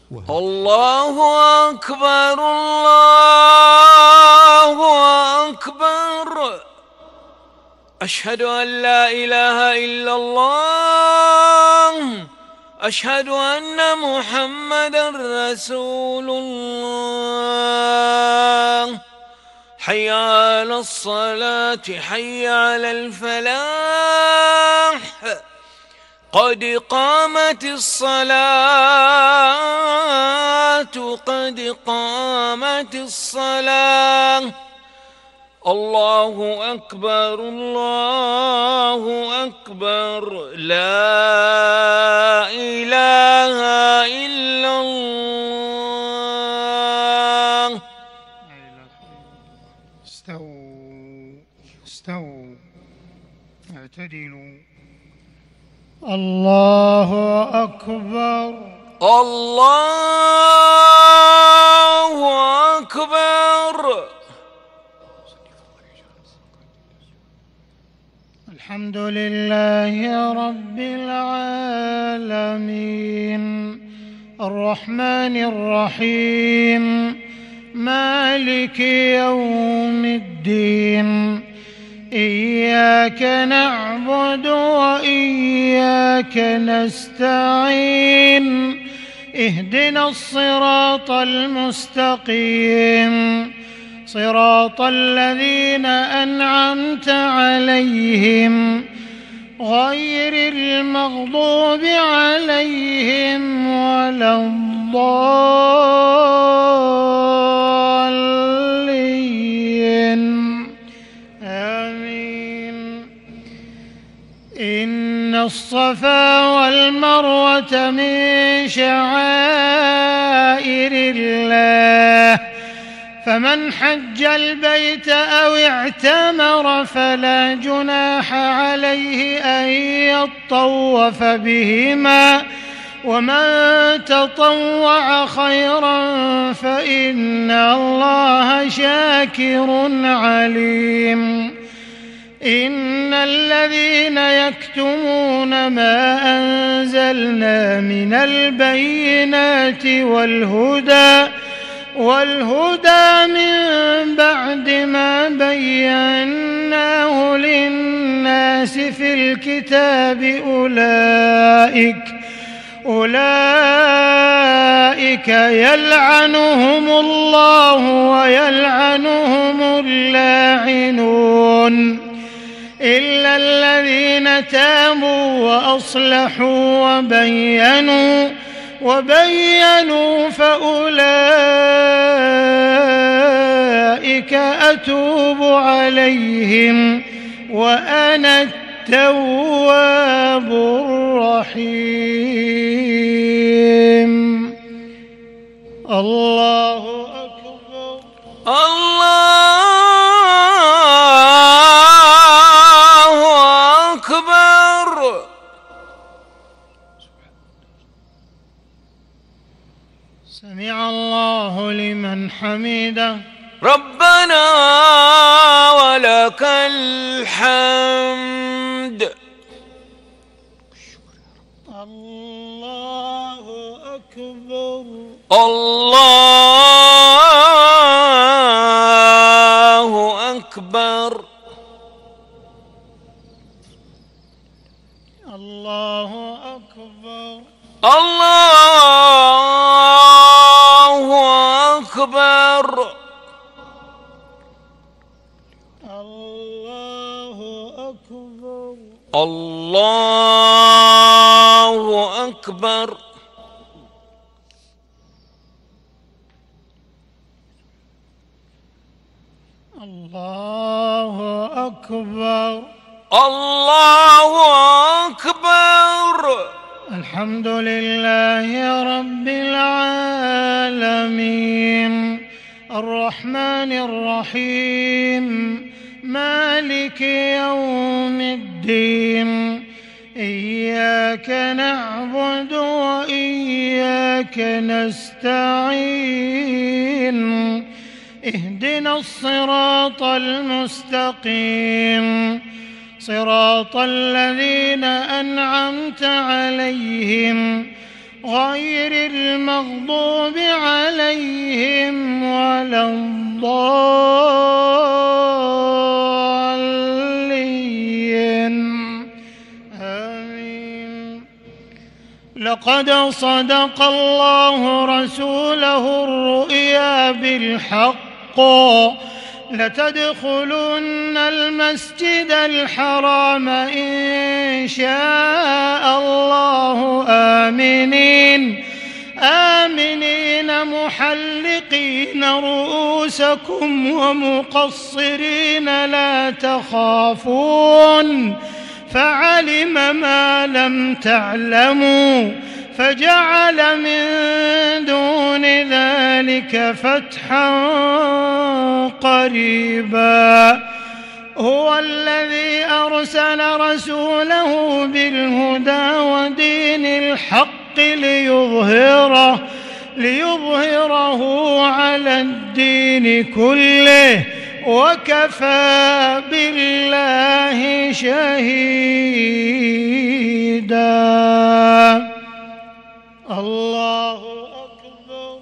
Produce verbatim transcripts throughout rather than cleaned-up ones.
الله أكبر الله أكبر. أشهد أن لا إله إلا الله. أشهد أن محمدًا رسول الله. حي على الصلاة حي على الفلاح. قد قامت الصلاة قد قامت الصلاة. الله أكبر الله أكبر. لا إله إلا الله. استووا استووا اعتدلوا. الله أكبر الله أكبر. الحمد لله رب العالمين الرحمن الرحيم مالك يوم الدين. إياك نعبد وإياك نستعين. اهدنا الصراط المستقيم صراط الذين أنعمت عليهم غير المغضوب عليهم ولا الضالين. آمين. إن الصفا والمروة من شعائر الله فمن حج البيت أو اعتمر فلا جناح عليه أن يطوف بهما ومن تطوع خيرا فإن الله شاكر عليم. إن الذين يكتمون ما أنزلنا من البينات والهدى والهدى من بعد ما بيناه للناس في الكتاب أولئك أولئك يلعنهم الله ويلعنهم اللاعنون إلا الذين تابوا وأصلحوا وبينوا وبينوا فأولئك أتوب عليهم وأنا التواب الرحيم. الله أكبر الله أكبر. سمع الله لمن حمده. ربنا ولك الحمد. الله أكبر الله أكبر. الله أكبر الله أكبر. الله أكبر الله أكبر. الله أكبر الله أكبر. الحمد لله رب العالمين الرحمن الرحيم مالك يوم الدين. إياك نعبد وإياك نستعين. اهدنا الصراط المستقيم صراط الذين أنعمت عليهم غير المغضوب عليهم ولا الضالين آمين. لقد صدق الله رسوله الرؤيا بالحق لتدخلن المسجد الحرام إن شاء الله آمنين آمنين محلقين رؤوسكم ومقصرين لا تخافون فعلم ما لم تعلموا فجعل من دون ذلك فتحا قريبا. هو الذي أرسل رسوله بالهدى ودين الحق ليظهره ليظهره على الدين كله وكفى بالله شهيدا. الله أكبر.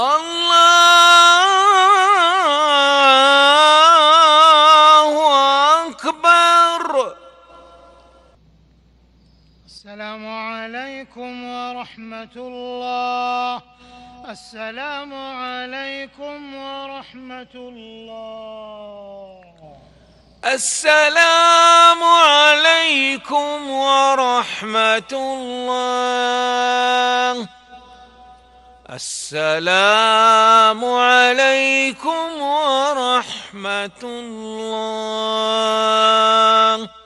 الله أكبر. السلام عليكم ورحمة الله. السلام عليكم ورحمة الله. السلام عليكم ورحمة الله. السلام عليكم ورحمة الله.